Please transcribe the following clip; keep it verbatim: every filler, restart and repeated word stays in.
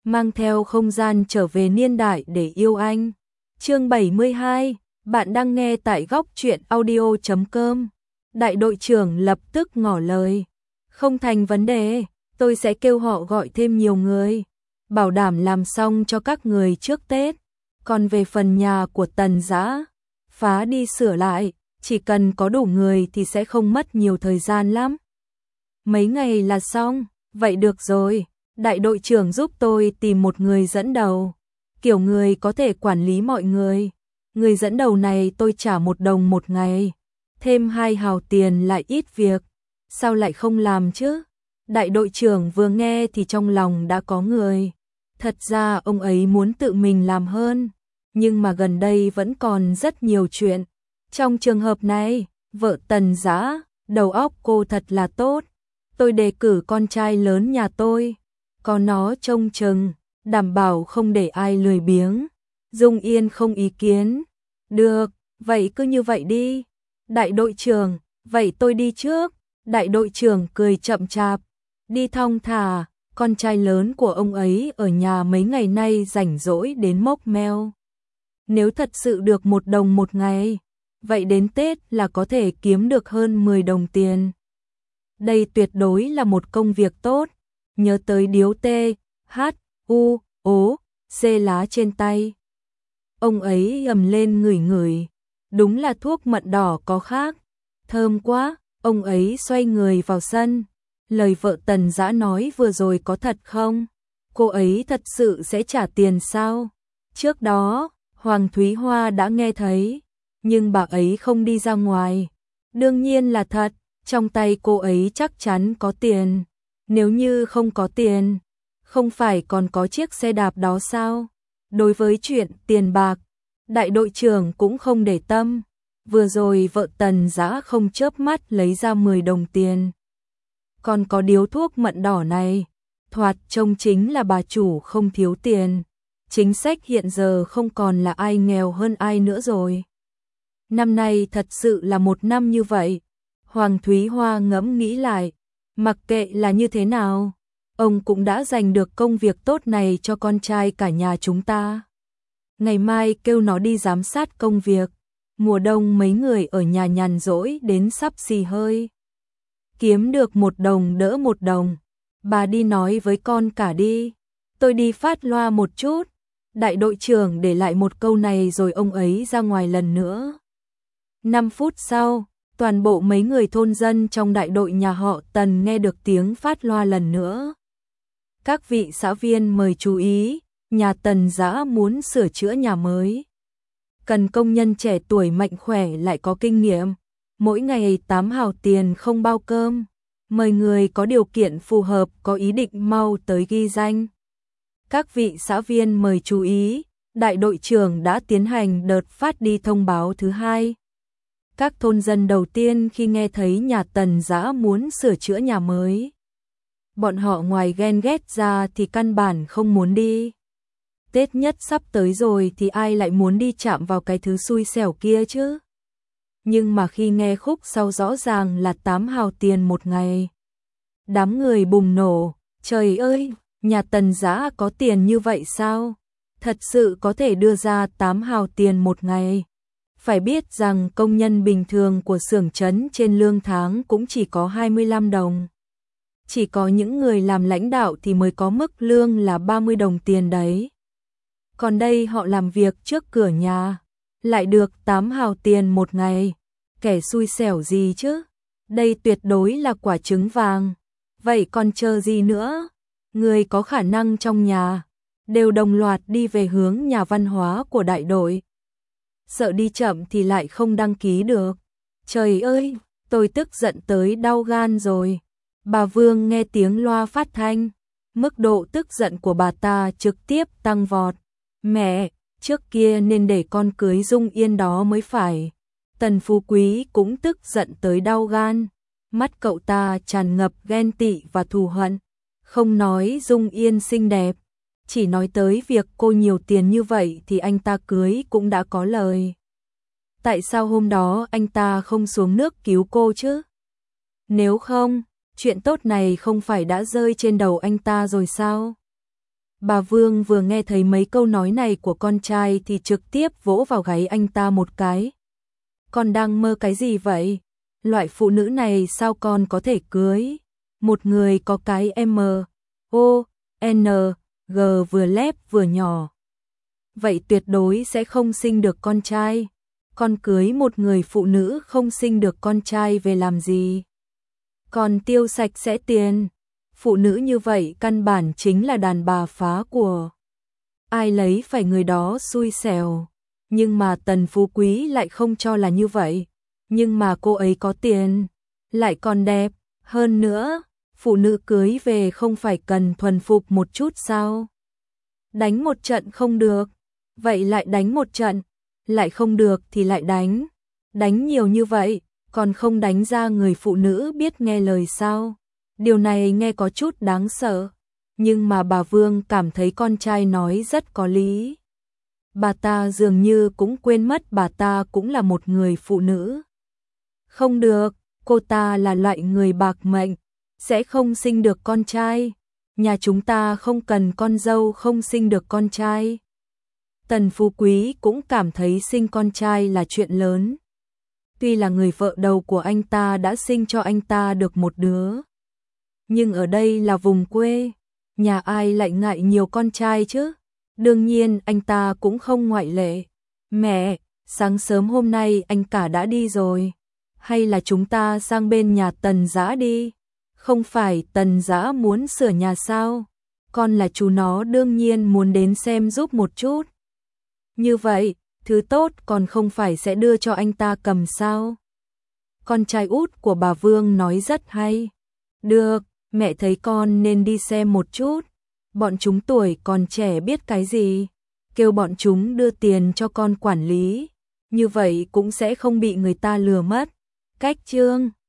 mang theo không gian trở về niên đại để yêu anh. Chương bảy mươi hai, bạn đang nghe tại góc truyện audio chấm com. Đại đội trưởng lập tức ngỏ lời. Không thành vấn đề, tôi sẽ kêu họ gọi thêm nhiều người, bảo đảm làm xong cho các người trước Tết. Còn về phần nhà của Tần Dã, phá đi sửa lại, chỉ cần có đủ người thì sẽ không mất nhiều thời gian lắm. Mấy ngày là xong, vậy được rồi, đại đội trưởng giúp tôi tìm một người dẫn đầu, kiểu người có thể quản lý mọi người. Người dẫn đầu này tôi trả một đồng một ngày, thêm hai hào tiền lại ít việc, sao lại không làm chứ? Đại đội trưởng vừa nghe thì trong lòng đã có người. Thật ra ông ấy muốn tự mình làm hơn, nhưng mà gần đây vẫn còn rất nhiều chuyện. Trong trường hợp này, vợ Tần Dã, đầu óc cô thật là tốt. Tôi đề cử con trai lớn nhà tôi, có nó trông chừng, đảm bảo không để ai lười biếng. Dung Yên không ý kiến. Được, vậy cứ như vậy đi. Đại đội trưởng, vậy tôi đi trước. Đại đội trưởng cười chậm chạp, đi thong thả. Con trai lớn của ông ấy ở nhà mấy ngày nay rảnh rỗi đến mốc meo. Nếu thật sự được một đồng một ngày, vậy đến Tết là có thể kiếm được hơn mười đồng tiền. Đây tuyệt đối là một công việc tốt. Nhớ tới điếu T, H, U, O, C lá trên tay. Ông ấy ầm lên ngửi ngửi. Đúng là thuốc mận đỏ có khác. Thơm quá, ông ấy xoay người vào sân. Lời vợ Tần Dã nói vừa rồi có thật không? Cô ấy thật sự sẽ trả tiền sao? Trước đó, Hoàng Thúy Hoa đã nghe thấy, nhưng bà ấy không đi ra ngoài. Đương nhiên là thật, trong tay cô ấy chắc chắn có tiền. Nếu như không có tiền, không phải còn có chiếc xe đạp đó sao? Đối với chuyện tiền bạc, đại đội trưởng cũng không để tâm. Vừa rồi vợ Tần Dã không chớp mắt lấy ra mười đồng tiền. Còn có điếu thuốc mận đỏ này, thoạt trông chính là bà chủ không thiếu tiền. Chính sách hiện giờ không còn là ai nghèo hơn ai nữa rồi. Năm nay thật sự là một năm như vậy. Hoàng Thúy Hoa ngẫm nghĩ lại, mặc kệ là như thế nào, ông cũng đã giành được công việc tốt này cho con trai cả nhà chúng ta. Ngày mai kêu nó đi giám sát công việc. Mùa đông mấy người ở nhà nhàn rỗi đến sắp xì hơi. Kiếm được một đồng đỡ một đồng. Bà đi nói với con cả đi. Tôi đi phát loa một chút. Đại đội trưởng để lại một câu này rồi ông ấy ra ngoài lần nữa. Năm phút sau, toàn bộ mấy người thôn dân trong đại đội nhà họ Tần nghe được tiếng phát loa lần nữa. Các vị xã viên mời chú ý, nhà Tần Dã muốn sửa chữa nhà mới. Cần công nhân trẻ tuổi mạnh khỏe lại có kinh nghiệm. Mỗi ngày tám hào tiền không bao cơm. Mời người có điều kiện phù hợp có ý định mau tới ghi danh. Các vị xã viên mời chú ý, đại đội trưởng đã tiến hành đợt phát đi thông báo thứ hai. Các thôn dân đầu tiên khi nghe thấy nhà Tần Dã muốn sửa chữa nhà mới, bọn họ ngoài ghen ghét ra thì căn bản không muốn đi. Tết nhất sắp tới rồi thì ai lại muốn đi chạm vào cái thứ xui xẻo kia chứ? Nhưng mà khi nghe khúc sau rõ ràng là tám hào tiền một ngày, đám người bùng nổ. Trời ơi, nhà Tần Dã có tiền như vậy sao? Thật sự có thể đưa ra tám hào tiền một ngày. Phải biết rằng công nhân bình thường của xưởng trấn trên lương tháng cũng chỉ có hai mươi lăm đồng. Chỉ có những người làm lãnh đạo thì mới có mức lương là ba mươi đồng tiền đấy. Còn đây họ làm việc trước cửa nhà, lại được tám hào tiền một ngày. Kẻ xui xẻo gì chứ? Đây tuyệt đối là quả trứng vàng. Vậy còn chờ gì nữa? Người có khả năng trong nhà đều đồng loạt đi về hướng nhà văn hóa của đại đội. Sợ đi chậm thì lại không đăng ký được. Trời ơi, tôi tức giận tới đau gan rồi. Bà Vương nghe tiếng loa phát thanh, mức độ tức giận của bà ta trực tiếp tăng vọt. Mẹ, trước kia nên để con cưới Dung Yên đó mới phải. Tần Phú Quý cũng tức giận tới đau gan. Mắt cậu ta tràn ngập ghen tị và thù hận. Không nói Dung Yên xinh đẹp, chỉ nói tới việc cô nhiều tiền như vậy thì anh ta cưới cũng đã có lời. Tại sao hôm đó anh ta không xuống nước cứu cô chứ? Nếu không, chuyện tốt này không phải đã rơi trên đầu anh ta rồi sao? Bà Vương vừa nghe thấy mấy câu nói này của con trai thì trực tiếp vỗ vào gáy anh ta một cái. Con đang mơ cái gì vậy? Loại phụ nữ này sao con có thể cưới? Một người có cái M, O, N, G vừa lép vừa nhỏ. Vậy tuyệt đối sẽ không sinh được con trai. Con cưới một người phụ nữ không sinh được con trai về làm gì? Còn tiêu sạch sẽ tiền. Phụ nữ như vậy căn bản chính là đàn bà phá của. Ai lấy phải người đó xui xẻo. Nhưng mà Tần Phú Quý lại không cho là như vậy. Nhưng mà cô ấy có tiền, lại còn đẹp. Hơn nữa, phụ nữ cưới về không phải cần thuần phục một chút sao? Đánh một trận không được, vậy lại đánh một trận. Lại không được thì lại đánh. Đánh nhiều như vậy, còn không đánh ra người phụ nữ biết nghe lời sao? Điều này nghe có chút đáng sợ. Nhưng mà bà Vương cảm thấy con trai nói rất có lý. Bà ta dường như cũng quên mất bà ta cũng là một người phụ nữ. Không được, cô ta là loại người bạc mệnh, sẽ không sinh được con trai. Nhà chúng ta không cần con dâu không sinh được con trai. Tần Phú Quý cũng cảm thấy sinh con trai là chuyện lớn. Tuy là người vợ đầu của anh ta đã sinh cho anh ta được một đứa. Nhưng ở đây là vùng quê, nhà ai lại ngại nhiều con trai chứ? Đương nhiên anh ta cũng không ngoại lệ. Mẹ, sáng sớm hôm nay anh cả đã đi rồi. Hay là chúng ta sang bên nhà Tần Dã đi? Không phải Tần Dã muốn sửa nhà sao? Con là chú nó đương nhiên muốn đến xem giúp một chút. Như vậy, thứ tốt còn không phải sẽ đưa cho anh ta cầm sao? Con trai út của bà Vương nói rất hay. Được, mẹ thấy con nên đi xem một chút. Bọn chúng tuổi còn trẻ biết cái gì? Kêu bọn chúng đưa tiền cho con quản lý. Như vậy cũng sẽ không bị người ta lừa mất. Cách chương